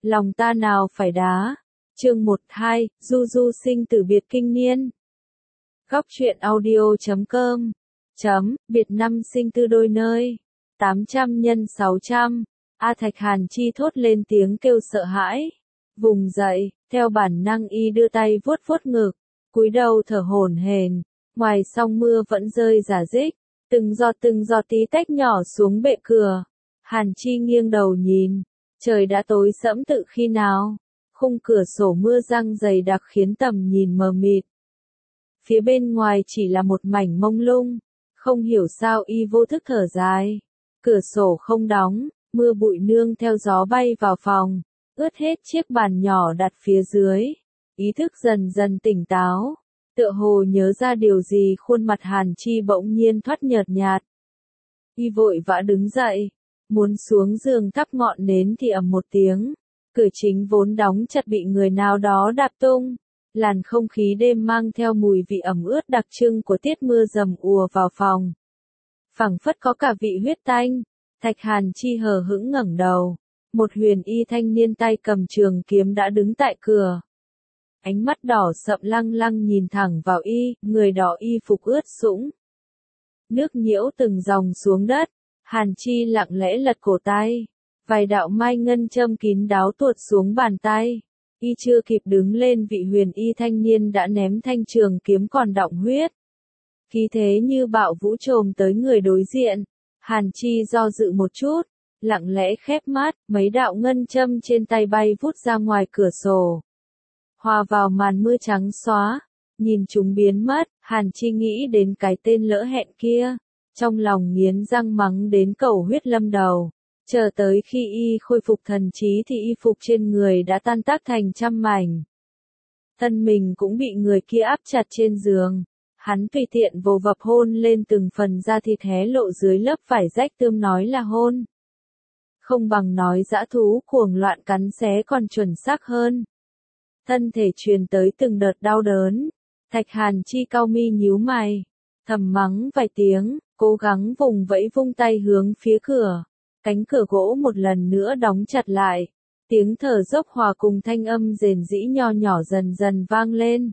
lòng ta nào phải đá. Chương 1-2, Du Du sinh tử biệt kinh niên. Góc truyện audio.com Biệt năm sinh tư đôi nơi. 800 x 600. A Thạch Hàn Chi thốt lên tiếng kêu sợ hãi. Vùng dậy, theo bản năng y đưa tay vuốt vuốt ngực, cúi đầu thở hổn hển. Ngoài song mưa vẫn rơi rả rích, từng giọt tí tách nhỏ xuống bệ cửa. Hàn Chi nghiêng đầu nhìn, trời đã tối sẫm tự khi nào. Khung cửa sổ mưa răng dày đặc khiến tầm nhìn mờ mịt. Phía bên ngoài chỉ là một mảnh mông lung, không hiểu sao y vô thức thở dài. Cửa sổ không đóng, mưa bụi nương theo gió bay vào phòng, ướt hết chiếc bàn nhỏ đặt phía dưới. Ý thức dần dần tỉnh táo, tựa hồ nhớ ra điều gì, khuôn mặt Hàn Chi bỗng nhiên thoát nhợt nhạt. Y vội vã đứng dậy, muốn xuống giường thắp ngọn nến thì ầm một tiếng. Cửa chính vốn đóng chặt bị người nào đó đạp tung. Làn không khí đêm mang theo mùi vị ẩm ướt đặc trưng của tiết mưa rầm ùa vào phòng. Phảng phất có cả vị huyết tanh. Thạch Hàn Chi hờ hững ngẩng đầu. Một huyền y thanh niên tay cầm trường kiếm đã đứng tại cửa. Ánh mắt đỏ sậm lăng lăng nhìn thẳng vào y, người đỏ y phục ướt sũng. Nước nhiễu từng dòng xuống đất. Hàn Chi lặng lẽ lật cổ tay. Vài đạo mai ngân châm kín đáo tuột xuống bàn tay. Y chưa kịp đứng lên, vị huyền y thanh niên đã ném thanh trường kiếm còn đọng huyết. Khí thế như bạo vũ trồm tới người đối diện. Hàn Chi do dự một chút, lặng lẽ khép mắt, mấy đạo ngân châm trên tay bay vút ra ngoài cửa sổ. Hòa vào màn mưa trắng xóa, nhìn chúng biến mất, Hàn Chi nghĩ đến cái tên lỡ hẹn kia. Trong lòng nghiến răng mắng đến cầu huyết lâm đầu. Chờ tới khi y khôi phục thần trí thì y phục trên người đã tan tác thành trăm mảnh. Thân mình cũng bị người kia áp chặt trên giường. Hắn tùy tiện vồ vập hôn lên từng phần da thịt hé lộ dưới lớp vải rách tươm, nói là hôn. Không bằng nói dã thú cuồng loạn cắn xé còn chuẩn xác hơn. Thân thể truyền tới từng đợt đau đớn. Thạch Hàn Chi cau mi nhíu mày, thầm mắng vài tiếng, cố gắng vùng vẫy vung tay hướng phía cửa. Cánh cửa gỗ một lần nữa đóng chặt lại. Tiếng thở dốc hòa cùng thanh âm rền rĩ nho nhỏ dần dần vang lên.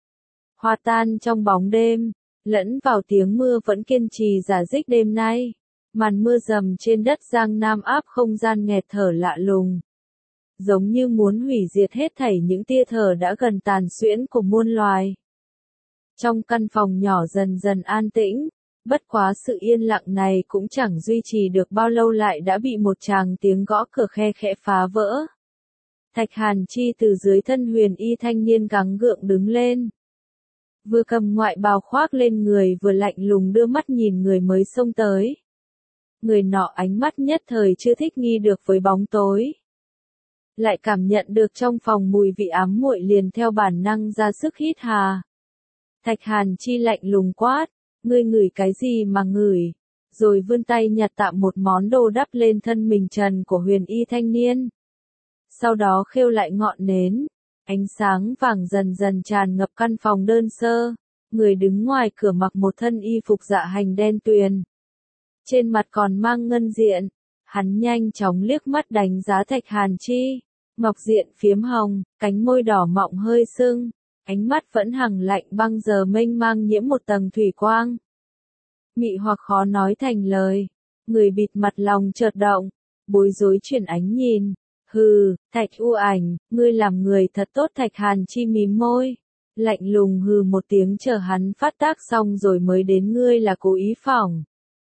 Hòa tan trong bóng đêm, lẫn vào tiếng mưa vẫn kiên trì rả rích đêm nay. Màn mưa rầm trên đất Giang Nam áp không gian nghẹt thở lạ lùng. Giống như muốn hủy diệt hết thảy những tia thở đã gần tàn xuyễn của muôn loài. Trong căn phòng nhỏ dần dần an tĩnh. Bất quá sự yên lặng này cũng chẳng duy trì được bao lâu lại đã bị một tràng tiếng gõ cửa khe khẽ phá vỡ. Thạch Hàn Chi từ dưới thân huyền y thanh niên gắng gượng đứng lên. Vừa cầm ngoại bào khoác lên người vừa lạnh lùng đưa mắt nhìn người mới xông tới. Người nọ ánh mắt nhất thời chưa thích nghi được với bóng tối. Lại cảm nhận được trong phòng mùi vị ám muội liền theo bản năng ra sức hít hà. Thạch Hàn Chi lạnh lùng quát. Ngươi ngửi cái gì mà ngửi? Rồi vươn tay nhặt tạm một món đồ đắp lên thân mình trần của huyền y thanh niên. Sau đó khêu lại ngọn nến. Ánh sáng vàng dần dần tràn ngập căn phòng đơn sơ. Người đứng ngoài cửa mặc một thân y phục dạ hành đen tuyền. Trên mặt còn mang ngân diện. Hắn nhanh chóng liếc mắt đánh giá Thạch Hàn Chi. Ngọc diện phiếm hồng, cánh môi đỏ mọng hơi sưng. Ánh mắt vẫn hằng lạnh băng giờ mênh mang nhiễm một tầng thủy quang. Mị hoặc khó nói thành lời. Người bịt mặt lòng chợt động, bối rối chuyển ánh nhìn. Hừ, Thạch U Ảnh, ngươi làm người thật tốt. Thạch Hàn Chi mím môi. Lạnh lùng hừ một tiếng chờ hắn phát tác xong rồi mới đến, ngươi là cố ý phỏng.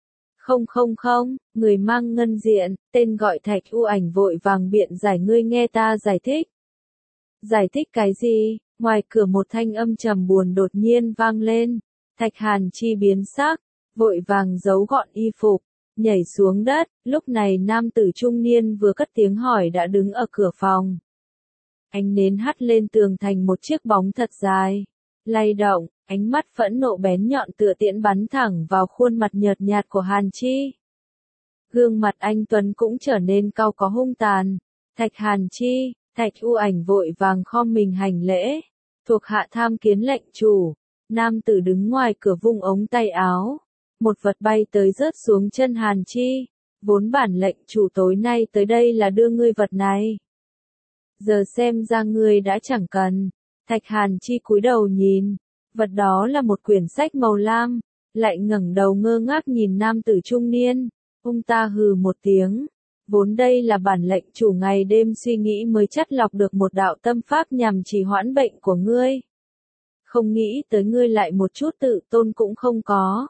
Không, người mang ngân diện, tên gọi Thạch U Ảnh vội vàng biện giải, ngươi nghe ta giải thích. Giải thích cái gì? Ngoài cửa một thanh âm trầm buồn đột nhiên vang lên. Thạch Hàn Chi biến sắc, vội vàng giấu gọn y phục, nhảy xuống đất. Lúc này nam tử trung niên vừa cất tiếng hỏi đã đứng ở cửa phòng. Ánh nến hắt lên tường thành một chiếc bóng thật dài, lay động, ánh mắt phẫn nộ bén nhọn tựa tiễn bắn thẳng vào khuôn mặt nhợt nhạt của Hàn Chi. Gương mặt anh tuấn cũng trở nên cau có hung tàn. Thạch Hàn Chi. Thạch U Ảnh vội vàng khom mình hành lễ. Thuộc hạ tham kiến lệnh chủ. Nam tử đứng ngoài cửa vung ống tay áo. Một vật bay tới rớt xuống chân Hàn Chi. Vốn bản lệnh chủ tối nay tới đây là đưa ngươi vật này. giờ xem ra ngươi đã chẳng cần. Thạch Hàn Chi cúi đầu nhìn, vật đó là một quyển sách màu lam, lại ngẩng đầu ngơ ngác nhìn nam tử trung niên. Ông ta hừ một tiếng, vốn đây là bản lệnh chủ ngày đêm suy nghĩ mới chắt lọc được một đạo tâm pháp nhằm trì hoãn bệnh của ngươi. Không nghĩ tới ngươi lại một chút tự tôn cũng không có.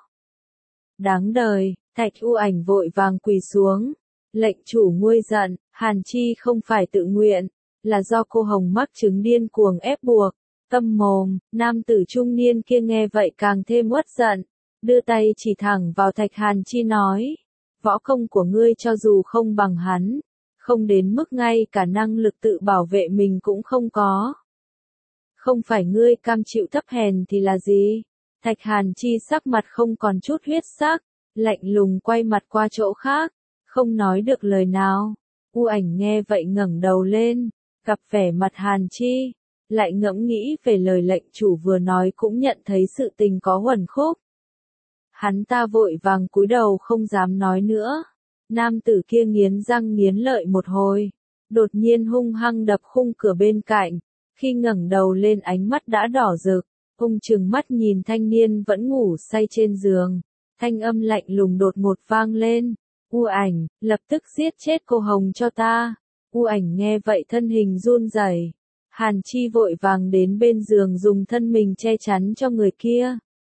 Đáng đời, Thạch U Ảnh vội vàng quỳ xuống. Lệnh chủ nguôi giận, Hàn Chi không phải tự nguyện, là do cô Hồng mắc chứng điên cuồng ép buộc. Câm mồm, nam tử trung niên kia nghe vậy càng thêm uất giận, đưa tay chỉ thẳng vào Thạch Hàn Chi nói, võ công của ngươi cho dù không bằng hắn, không đến mức ngay cả năng lực tự bảo vệ mình cũng không có. Không phải ngươi cam chịu thấp hèn thì là gì? Thạch Hàn Chi sắc mặt không còn chút huyết sắc, lạnh lùng quay mặt qua chỗ khác, không nói được lời nào. U Ảnh nghe vậy ngẩng đầu lên, gặp vẻ mặt Hàn Chi, lại ngẫm nghĩ về lời lệnh chủ vừa nói cũng nhận thấy sự tình có uẩn khúc. Hắn ta vội vàng cúi đầu không dám nói nữa. Nam tử kia nghiến răng nghiến lợi một hồi, đột nhiên hung hăng đập khung cửa bên cạnh, khi ngẩng đầu lên ánh mắt đã đỏ rực, ông trừng mắt nhìn thanh niên vẫn ngủ say trên giường, thanh âm lạnh lùng đột ngột vang lên, U Ảnh, lập tức giết chết cô Hồng cho ta. U Ảnh nghe vậy thân hình run rẩy. Hàn Chi vội vàng đến bên giường dùng thân mình che chắn cho người kia.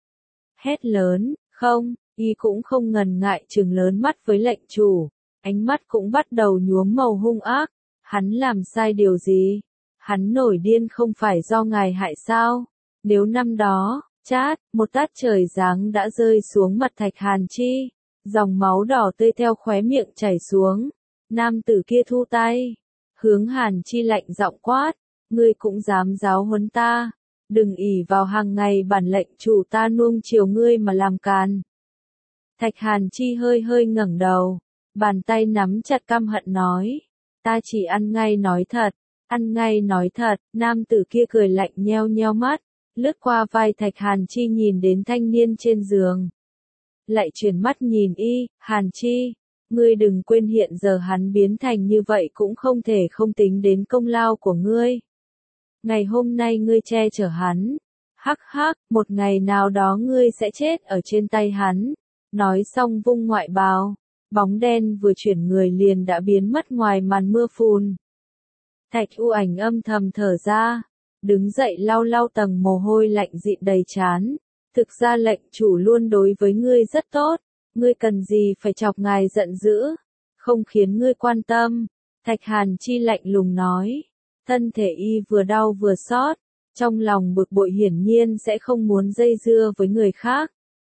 Hét lớn, không, y cũng không ngần ngại trừng lớn mắt với lệnh chủ, ánh mắt cũng bắt đầu nhuốm màu hung ác. Hắn làm sai điều gì? Hắn nổi điên không phải do ngài hại sao? Nếu năm đó, chát, một tát trời giáng đã rơi xuống mặt Thạch Hàn Chi, dòng máu đỏ tươi theo khóe miệng chảy xuống. Nam tử kia thu tay, hướng Hàn Chi lạnh giọng quát, ngươi cũng dám giáo huấn ta, đừng ỷ vào hàng ngày bản lệnh chủ ta nuông chiều ngươi mà làm càn. Thạch Hàn Chi hơi hơi ngẩng đầu, bàn tay nắm chặt căm hận nói, ta chỉ ăn ngay nói thật, ăn ngay nói thật. Nam tử kia cười lạnh nheo nheo mắt, lướt qua vai Thạch Hàn Chi nhìn đến thanh niên trên giường. Lại chuyển mắt nhìn y, Hàn Chi, ngươi đừng quên hiện giờ hắn biến thành như vậy cũng không thể không tính đến công lao của ngươi. Ngày hôm nay ngươi che chở hắn, hắc hắc, một ngày nào đó ngươi sẽ chết ở trên tay hắn. Nói xong vung ngoại bào, bóng đen vừa chuyển người liền đã biến mất ngoài màn mưa phùn. Thạch U Ảnh âm thầm thở ra, đứng dậy lau lau tầng mồ hôi lạnh dịn đầy trán. Thực ra lệnh chủ luôn đối với ngươi rất tốt, ngươi cần gì phải chọc ngài giận dữ, không khiến ngươi quan tâm. Thạch Hàn Chi lạnh lùng nói, thân thể y vừa đau vừa xót, trong lòng bực bội hiển nhiên sẽ không muốn dây dưa với người khác.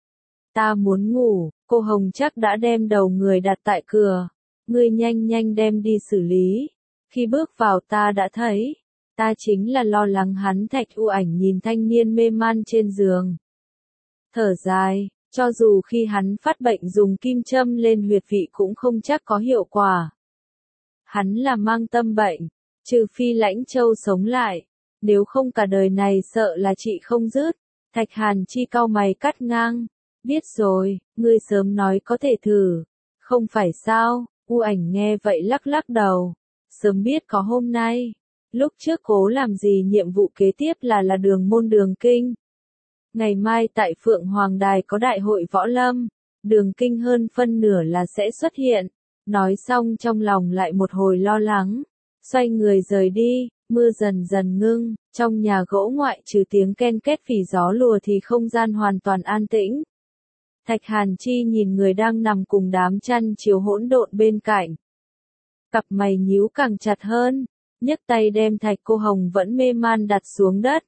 Ta muốn ngủ, cô Hồng chắc đã đem đầu người đặt tại cửa, ngươi nhanh nhanh đem đi xử lý. Khi bước vào ta đã thấy, ta chính là lo lắng hắn. Thạch U Ảnh nhìn thanh niên mê man trên giường, thở dài, cho dù khi hắn phát bệnh dùng kim châm lên huyệt vị cũng không chắc có hiệu quả. Hắn là mang tâm bệnh, trừ phi Lãnh Châu sống lại, nếu không cả đời này sợ là trị không dứt. Thạch Hàn Chi cau mày cắt ngang, biết rồi, ngươi sớm nói có thể thử, không phải sao? U Ảnh nghe vậy lắc lắc đầu, sớm biết có hôm nay, lúc trước cố làm gì nhiệm vụ kế tiếp là đường môn đường kinh. Ngày mai tại Phượng Hoàng Đài có đại hội võ lâm, đường kinh hơn phân nửa là sẽ xuất hiện. Nói xong trong lòng lại một hồi lo lắng, xoay người rời đi, mưa dần dần ngưng, trong nhà gỗ ngoại trừ tiếng ken két phỉ gió lùa thì không gian hoàn toàn an tĩnh. Thạch Hàn Chi nhìn người đang nằm cùng đám chăn chiếu hỗn độn bên cạnh. Cặp mày nhíu càng chặt hơn, nhấc tay đem Thạch Cô Hồng vẫn mê man đặt xuống đất.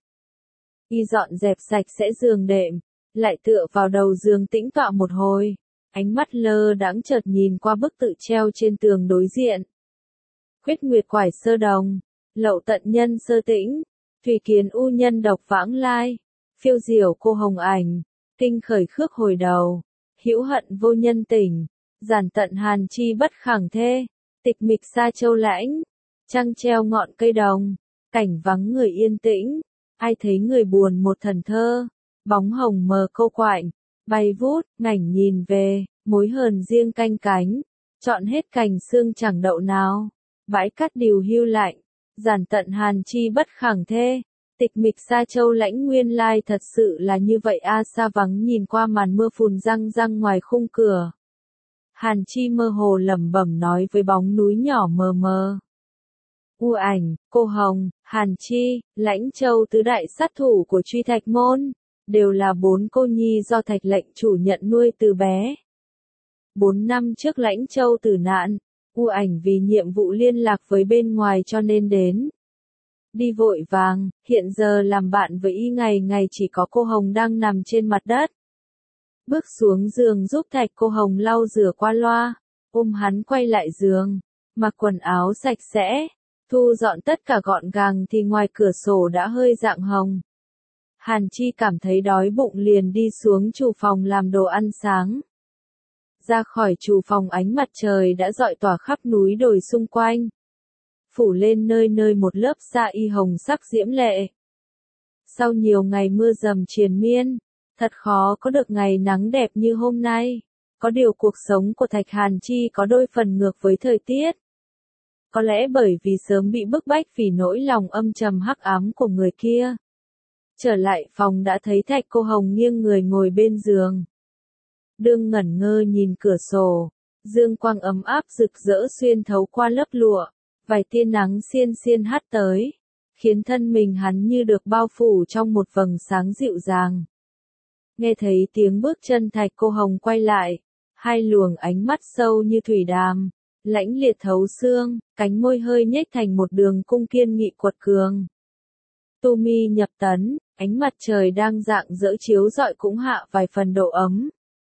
Y dọn dẹp sạch sẽ giường đệm, lại tựa vào đầu giường tĩnh tọa một hồi, ánh mắt lơ đãng chợt nhìn qua bức tự treo trên tường đối diện. Khuyết Nguyệt Quải Sơ Đồng, Lậu Tận Nhân Sơ Tĩnh, Thủy Kiến U Nhân Độc Vãng Lai, Phiêu Diểu Cô Hồng Ảnh, Kinh Khởi Khước Hồi Đầu, Hữu Hận Vô Nhân Tình, Giản Tận Hàn Chi Bất Khẳng Thê, Tịch Mịch Sa Châu Lãnh, Trăng Treo Ngọn Cây Đồng, Cảnh Vắng Người Yên Tĩnh. Ai thấy người buồn một thần thơ, bóng hồng mờ câu quạnh, bay vút, ngảnh nhìn về, mối hờn riêng canh cánh, chọn hết cành xương chẳng đậu nào, bãi cát điều hưu lạnh, Giản tận Hàn Chi bất khẳng thê. Tịch mịch Sa Châu Lãnh nguyên lai thật sự là như vậy a. Sa Vắng nhìn qua màn mưa phùn răng răng ngoài khung cửa. Hàn Chi mơ hồ lẩm bẩm nói với bóng núi nhỏ mờ mờ. U Ảnh, cô Hồng, Hàn Chi, Lãnh Châu tứ đại sát thủ của Truy Thạch Môn, đều là 4 cô nhi do Thạch lệnh chủ nhận nuôi từ bé. 4 năm trước Lãnh Châu tử nạn, U Ảnh vì nhiệm vụ liên lạc với bên ngoài cho nên đến. Đi vội vàng, hiện giờ làm bạn với y ngày ngày chỉ có cô Hồng đang nằm trên mặt đất. Bước xuống giường giúp Thạch cô Hồng lau rửa qua loa, ôm hắn quay lại giường, mặc quần áo sạch sẽ, thu dọn tất cả gọn gàng thì ngoài cửa sổ đã hơi rạng hồng. Hàn Chi cảm thấy đói bụng liền đi xuống chủ phòng làm đồ ăn sáng. Ra khỏi chủ phòng ánh mặt trời đã rọi tỏa khắp núi đồi xung quanh. Phủ lên nơi nơi một lớp sa y hồng sắc diễm lệ. Sau nhiều ngày mưa dầm triền miên, thật khó có được ngày nắng đẹp như hôm nay. Có điều cuộc sống của Thạch Hàn Chi có đôi phần ngược với thời tiết. Có lẽ bởi vì sớm bị bức bách vì nỗi lòng âm trầm hắc ám của người kia. Trở lại phòng đã thấy Thạch cô Hồng nghiêng người ngồi bên giường. Đương ngẩn ngơ nhìn cửa sổ, dương quang ấm áp rực rỡ xuyên thấu qua lớp lụa, vài tia nắng xiên xiên hắt tới, khiến thân mình hắn như được bao phủ trong một vầng sáng dịu dàng. Nghe thấy tiếng bước chân Thạch cô Hồng quay lại, hai luồng ánh mắt sâu như thủy đàm, lãnh liệt thấu xương, cánh môi hơi nhếch thành một đường cung kiên nghị quật cường. Tu mi nhập tấn, ánh mặt trời đang rạng rỡ chiếu rọi cũng hạ vài phần độ ấm.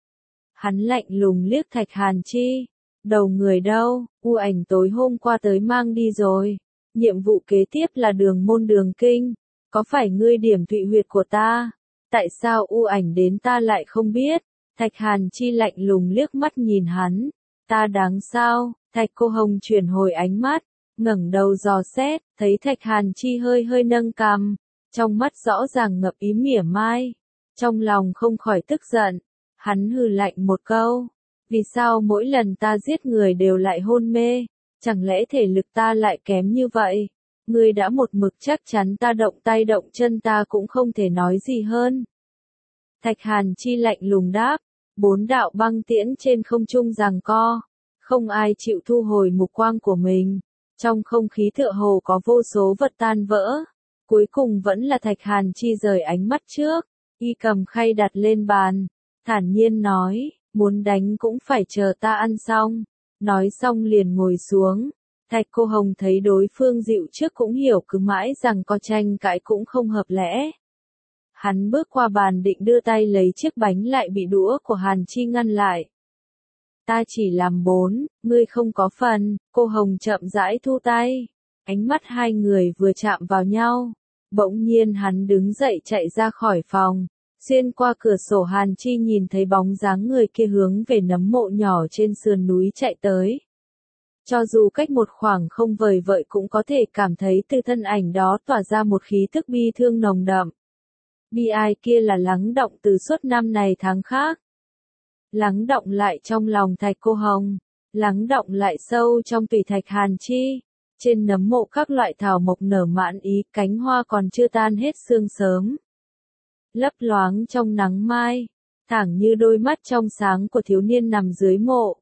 Hắn lạnh lùng liếc Thạch Hàn Chi, đầu người đâu, U Ảnh tối hôm qua tới mang đi rồi, nhiệm vụ kế tiếp là đường môn đường kinh, có phải ngươi điểm thụy huyệt của ta, tại sao U Ảnh đến ta lại không biết, Thạch Hàn Chi lạnh lùng liếc mắt nhìn hắn, ta đáng sao, Thạch cô Hồng chuyển hồi ánh mắt, ngẩng đầu dò xét, thấy Thạch Hàn Chi hơi hơi nâng cằm, trong mắt rõ ràng ngập ý mỉa mai, trong lòng không khỏi tức giận. Hắn hừ lạnh một câu, vì sao mỗi lần ta giết người đều lại hôn mê, chẳng lẽ thể lực ta lại kém như vậy? Ngươi đã một mực chắc chắn ta động tay động chân ta cũng không thể nói gì hơn. Thạch Hàn Chi lạnh lùng đáp, 4 đạo băng tiễn trên không trung giằng co, không ai chịu thu hồi mục quang của mình, trong không khí tựa hồ có vô số vật tan vỡ, cuối cùng vẫn là Thạch Hàn Chi rời ánh mắt trước, y cầm khay đặt lên bàn. Thản nhiên nói, muốn đánh cũng phải chờ ta ăn xong. Nói xong liền ngồi xuống. Thạch cô Hồng thấy đối phương dịu trước cũng hiểu cứ mãi rằng có tranh cãi cũng không hợp lẽ. Hắn bước qua bàn định đưa tay lấy chiếc bánh lại bị đũa của Hàn Chi ngăn lại. Ta chỉ làm 4, ngươi không có phần, cô Hồng chậm rãi thu tay. Ánh mắt hai người vừa chạm vào nhau. Bỗng nhiên hắn đứng dậy chạy ra khỏi phòng. Xuyên qua cửa sổ Hàn Chi nhìn thấy bóng dáng người kia hướng về nấm mộ nhỏ trên sườn núi chạy tới. Cho dù cách một khoảng không vời vợi cũng có thể cảm thấy từ thân ảnh đó tỏa ra một khí thức bi thương nồng đậm. Bi ai kia là lắng động từ suốt năm này tháng khác. Lắng động lại trong lòng Thạch cô Hồng, lắng động lại sâu trong tủy Thạch Hàn Chi. Trên nấm mộ các loại thảo mộc nở mãn ý, cánh hoa còn chưa tan hết sương sớm. Lấp loáng trong nắng mai, thẳng như đôi mắt trong sáng của thiếu niên nằm dưới mộ.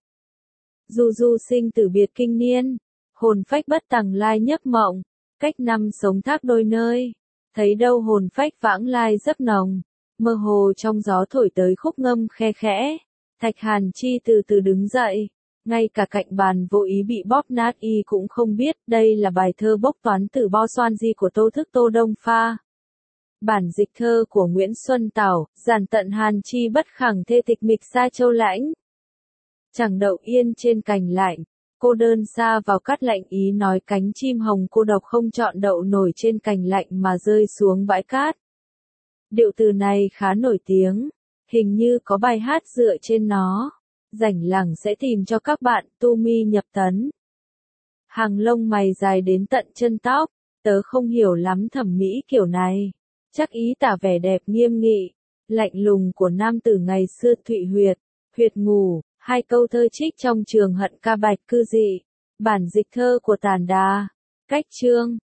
Du du sinh tử biệt kinh niên, hồn phách bất tằng lai nhấp mộng, cách năm sống thác đôi nơi, thấy đâu hồn phách vãng lai giấc nồng, mơ hồ trong gió thổi tới khúc ngâm khe khẽ. Thạch Hàn Chi từ từ đứng dậy, ngay cả cạnh bàn vô ý bị bóp nát y cũng không biết đây là bài thơ bốc toán từ Bo Xoan Di của Tô Thức Tô Đông Pha. Bản dịch thơ của Nguyễn Xuân Tảo, giản tận Hàn Chi bất khẳng thê tịch mịch Sa Châu Lãnh. Chẳng đậu yên trên cành lạnh, cô đơn xa vào cát lạnh ý nói cánh chim hồng cô độc không chọn đậu nổi trên cành lạnh mà rơi xuống bãi cát. Điệu từ này khá nổi tiếng, hình như có bài hát dựa trên nó. Rảnh lẳng sẽ tìm cho các bạn tu mi nhập tấn. Hàng lông mày dài đến tận chân tóc, tớ không hiểu lắm thẩm mỹ kiểu này. Chắc ý tả vẻ đẹp nghiêm nghị, lạnh lùng của nam tử ngày xưa thụy huyệt, huyệt ngủ, hai câu thơ trích trong trường hận ca bạch cư dị. Bản dịch thơ của Tản Đà, cách chương.